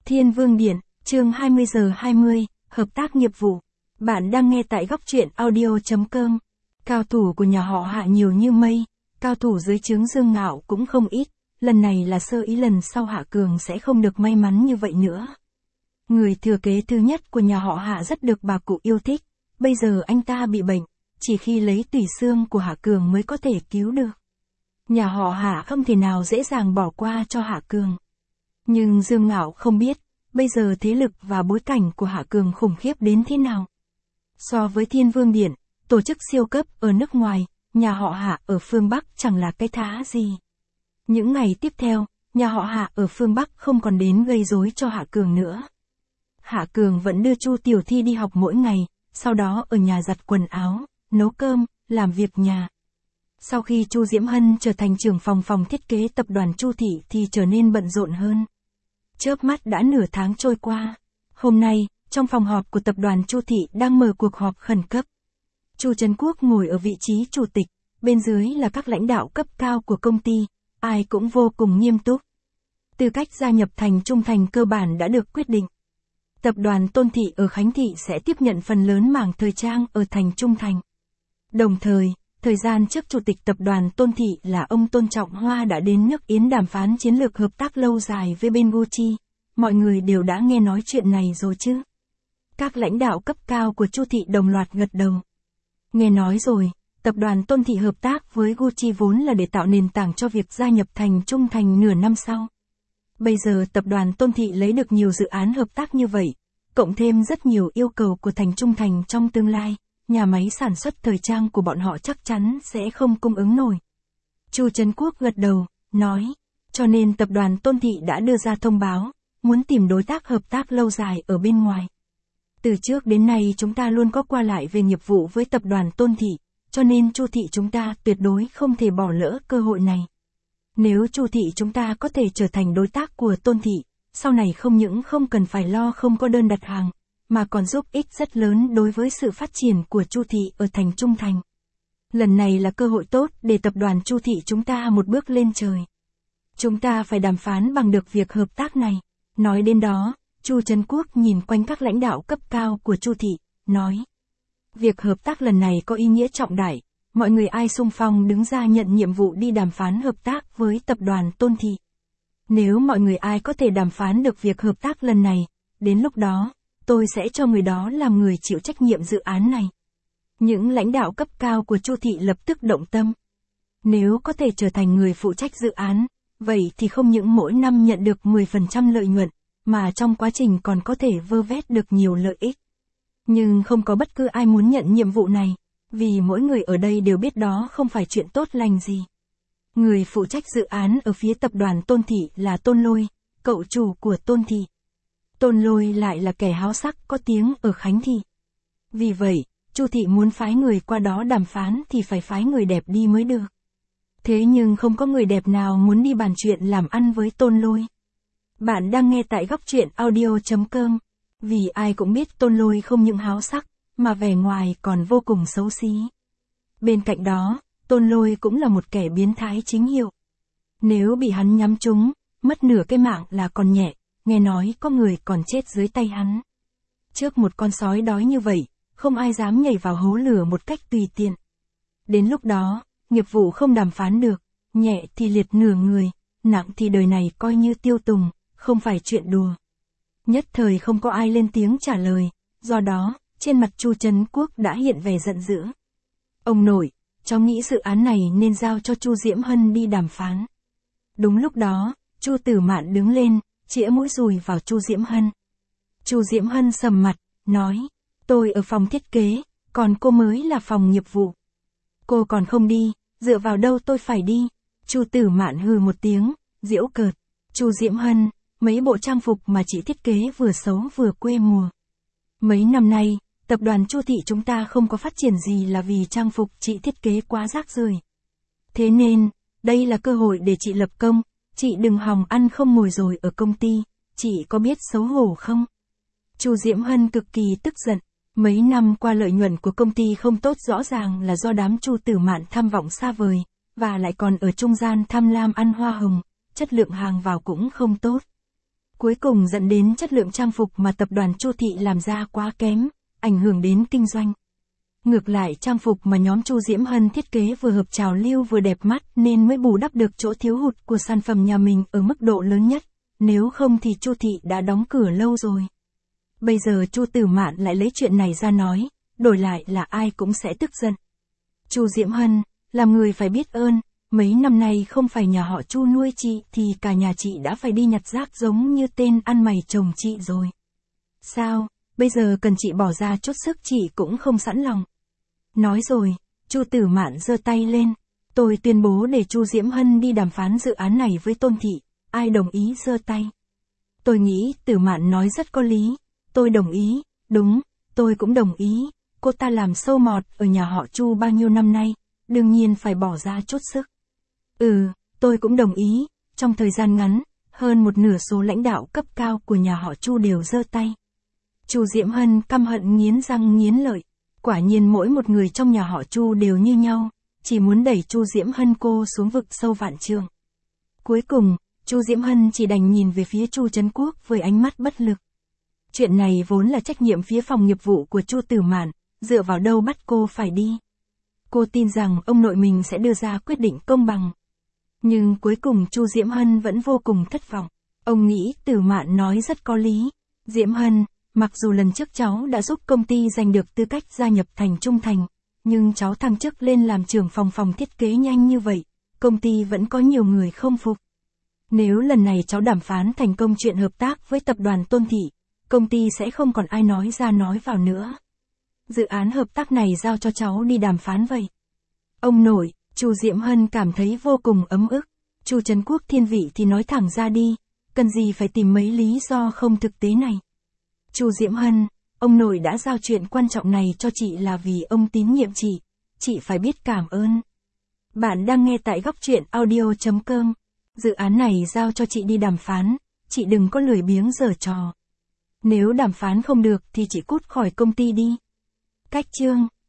Thiên Vương Điện, chương 20 giờ 20, hợp tác nghiệp vụ. Bạn đang nghe tại góc truyện audio.com. Cao thủ của nhà họ Hạ nhiều như mây, cao thủ dưới trướng Dương Ngạo cũng không ít, lần này là sơ ý, lần sau Hạ Cường sẽ không được may mắn như vậy nữa. Người thừa kế thứ nhất của nhà họ Hạ rất được bà cụ yêu thích, bây giờ anh ta bị bệnh, chỉ khi lấy tủy xương của Hạ Cường mới có thể cứu được. Nhà họ Hạ không thể nào dễ dàng bỏ qua cho Hạ Cường. Nhưng Dương Ngạo không biết, bây giờ thế lực và bối cảnh của Hạ Cường khủng khiếp đến thế nào. So với Thiên Vương Điện, tổ chức siêu cấp ở nước ngoài, nhà họ Hạ ở phương Bắc chẳng là cái thá gì. Những ngày tiếp theo, nhà họ Hạ ở phương Bắc không còn đến gây rối cho Hạ Cường nữa. Hạ Cường vẫn đưa Chu Tiểu Thi đi học mỗi ngày, sau đó ở nhà giặt quần áo, nấu cơm, làm việc nhà. Sau khi Chu Diễm Hân trở thành trưởng phòng thiết kế tập đoàn Chu Thị thì trở nên bận rộn hơn. Chớp mắt đã nửa tháng trôi qua. Hôm nay, trong phòng họp của tập đoàn Chu Thị đang mở cuộc họp khẩn cấp. Chu Trấn Quốc ngồi ở vị trí chủ tịch, bên dưới là các lãnh đạo cấp cao của công ty, ai cũng vô cùng nghiêm túc. Tư cách gia nhập Thành Trung Thành cơ bản đã được quyết định. Tập đoàn Tôn Thị ở Khánh Thị sẽ tiếp nhận phần lớn mảng thời trang ở Thành Trung Thành. Đồng thời, thời gian trước chủ tịch tập đoàn Tôn Thị là ông Tôn Trọng Hoa đã đến nước Yến đàm phán chiến lược hợp tác lâu dài với bên Gucci. Mọi người đều đã nghe nói chuyện này rồi chứ? Các lãnh đạo cấp cao của Chu Thị đồng loạt gật đầu. Nghe nói rồi, tập đoàn Tôn Thị hợp tác với Gucci vốn là để tạo nền tảng cho việc gia nhập Thành Trung Thành nửa năm sau. Bây giờ tập đoàn Tôn Thị lấy được nhiều dự án hợp tác như vậy, cộng thêm rất nhiều yêu cầu của Thành Trung Thành trong tương lai, nhà máy sản xuất thời trang của bọn họ chắc chắn sẽ không cung ứng nổi. Chu Trấn Quốc gật đầu, nói, cho nên tập đoàn Tôn Thị đã đưa ra thông báo, muốn tìm đối tác hợp tác lâu dài ở bên ngoài. Từ trước đến nay chúng ta luôn có qua lại về nghiệp vụ với tập đoàn Tôn Thị, cho nên Chu Thị chúng ta tuyệt đối không thể bỏ lỡ cơ hội này. Nếu Chu Thị chúng ta có thể trở thành đối tác của Tôn Thị, sau này không những không cần phải lo không có đơn đặt hàng, mà còn giúp ích rất lớn đối với sự phát triển của Chu Thị ở Thành Trung Thành. Lần này là cơ hội tốt để tập đoàn Chu Thị chúng ta một bước lên trời. Chúng ta phải đàm phán bằng được việc hợp tác này. Nói đến đó, Chu Trấn Quốc nhìn quanh các lãnh đạo cấp cao của Chu Thị, nói. Việc hợp tác lần này có ý nghĩa trọng đại, mọi người ai xung phong đứng ra nhận nhiệm vụ đi đàm phán hợp tác với tập đoàn Tôn Thị. Nếu mọi người ai có thể đàm phán được việc hợp tác lần này, đến lúc đó, tôi sẽ cho người đó làm người chịu trách nhiệm dự án này. Những lãnh đạo cấp cao của Chu Thị lập tức động tâm. Nếu có thể trở thành người phụ trách dự án, vậy thì không những mỗi năm nhận được 10% lợi nhuận, mà trong quá trình còn có thể vơ vét được nhiều lợi ích. Nhưng không có bất cứ ai muốn nhận nhiệm vụ này, vì mỗi người ở đây đều biết đó không phải chuyện tốt lành gì. Người phụ trách dự án ở phía tập đoàn Tôn Thị là Tôn Lôi, cậu chủ của Tôn Thị. Tôn Lôi lại là kẻ háo sắc có tiếng ở Khánh Thị. Vì vậy, Chu Thị muốn phái người qua đó đàm phán thì phải phái người đẹp đi mới được. Thế nhưng không có người đẹp nào muốn đi bàn chuyện làm ăn với Tôn Lôi. Bạn đang nghe tại góc truyện audio.com. Vì ai cũng biết Tôn Lôi không những háo sắc, mà vẻ ngoài còn vô cùng xấu xí. Bên cạnh đó, Tôn Lôi cũng là một kẻ biến thái chính hiệu. Nếu bị hắn nhắm trúng, mất nửa cái mạng là còn nhẹ, nghe nói có người còn chết dưới tay hắn. Trước một con sói đói như vậy, không ai dám nhảy vào hố lửa một cách tùy tiện. Đến lúc đó, nghiệp vụ không đàm phán được, nhẹ thì liệt nửa người, nặng thì đời này coi như tiêu tùng, không phải chuyện đùa. Nhất thời không có ai lên tiếng trả lời, do đó, trên mặt Chu Trấn Quốc đã hiện vẻ giận dữ. Ông nội, cháu nghĩ dự án này nên giao cho Chu Diễm Hân đi đàm phán. Đúng lúc đó, Chu Tử Mạn đứng lên, chĩa mũi dùi vào Chu Diễm Hân. Chu Diễm Hân sầm mặt, nói, tôi ở phòng thiết kế, còn cô mới là phòng nghiệp vụ. Cô còn không đi, dựa vào đâu tôi phải đi. Chu Tử Mạn hừ một tiếng, giễu cợt. Chu Diễm Hân, mấy bộ trang phục mà chị thiết kế vừa xấu vừa quê mùa. Mấy năm nay, tập đoàn Chu Thị chúng ta không có phát triển gì là vì trang phục chị thiết kế quá rác rưởi. Thế nên, đây là cơ hội để chị lập công, chị đừng hòng ăn không ngồi rồi ở công ty, chị có biết xấu hổ không? Chu Diễm Hân cực kỳ tức giận, mấy năm qua lợi nhuận của công ty không tốt rõ ràng là do đám Chu Tử Mạn tham vọng xa vời, và lại còn ở trung gian tham lam ăn hoa hồng, chất lượng hàng vào cũng không tốt. Cuối cùng dẫn đến chất lượng trang phục mà tập đoàn Chu Thị làm ra quá kém, ảnh hưởng đến kinh doanh. Ngược lại trang phục mà nhóm Chu Diễm Hân thiết kế vừa hợp trào lưu vừa đẹp mắt nên mới bù đắp được chỗ thiếu hụt của sản phẩm nhà mình ở mức độ lớn nhất, nếu không thì Chu Thị đã đóng cửa lâu rồi. Bây giờ Chu Tử Mạn lại lấy chuyện này ra nói, đổi lại là ai cũng sẽ tức giận. Chu Diễm Hân, làm người phải biết ơn, mấy năm nay không phải nhà họ Chu nuôi chị thì cả nhà chị đã phải đi nhặt rác giống như tên ăn mày chồng chị rồi. Sao, bây giờ cần chị bỏ ra chút sức chị cũng không sẵn lòng. Nói rồi, Chu Tử Mạn giơ tay lên, tôi tuyên bố để Chu Diễm Hân đi đàm phán dự án này với Tôn Thị, ai đồng ý giơ tay. Tôi nghĩ Tử Mạn nói rất có lý, tôi đồng ý, đúng, tôi cũng đồng ý, cô ta làm sâu mọt ở nhà họ Chu bao nhiêu năm nay, đương nhiên phải bỏ ra chút sức. Tôi cũng đồng ý, trong thời gian ngắn, hơn một nửa số lãnh đạo cấp cao của nhà họ Chu đều giơ tay. Chu Diễm Hân căm hận nghiến răng nghiến lợi, quả nhiên mỗi một người trong nhà họ Chu đều như nhau, chỉ muốn đẩy Chu Diễm Hân cô xuống vực sâu vạn trượng. Cuối cùng, Chu Diễm Hân chỉ đành nhìn về phía Chu Trấn Quốc với ánh mắt bất lực. Chuyện này vốn là trách nhiệm phía phòng nghiệp vụ của Chu Tử Mạn, dựa vào đâu bắt cô phải đi. Cô tin rằng ông nội mình sẽ đưa ra quyết định công bằng. Nhưng cuối cùng Chu Diễm Hân vẫn vô cùng thất vọng. Ông nghĩ Tử Mạn nói rất có lý. Diễm Hân, mặc dù lần trước cháu đã giúp công ty giành được tư cách gia nhập thành trung thành, nhưng cháu thăng chức lên làm trưởng phòng thiết kế nhanh như vậy, công ty vẫn có nhiều người không phục. Nếu lần này cháu đàm phán thành công chuyện hợp tác với tập đoàn Tôn Thị, công ty sẽ không còn ai nói ra nói vào nữa. Dự án hợp tác này giao cho cháu đi đàm phán vậy. Ông nội, Chu Diễm Hân cảm thấy vô cùng ấm ức. Chu Trấn Quốc thiên vị thì nói thẳng ra đi, cần gì phải tìm mấy lý do không thực tế này. Chu Diễm Hân, ông nội đã giao chuyện quan trọng này cho chị là vì ông tín nhiệm chị phải biết cảm ơn. Bạn đang nghe tại góc truyện audio.com. Dự án này giao cho chị đi đàm phán, chị đừng có lười biếng giở trò. Nếu đàm phán không được thì chị cút khỏi công ty đi. Cách chương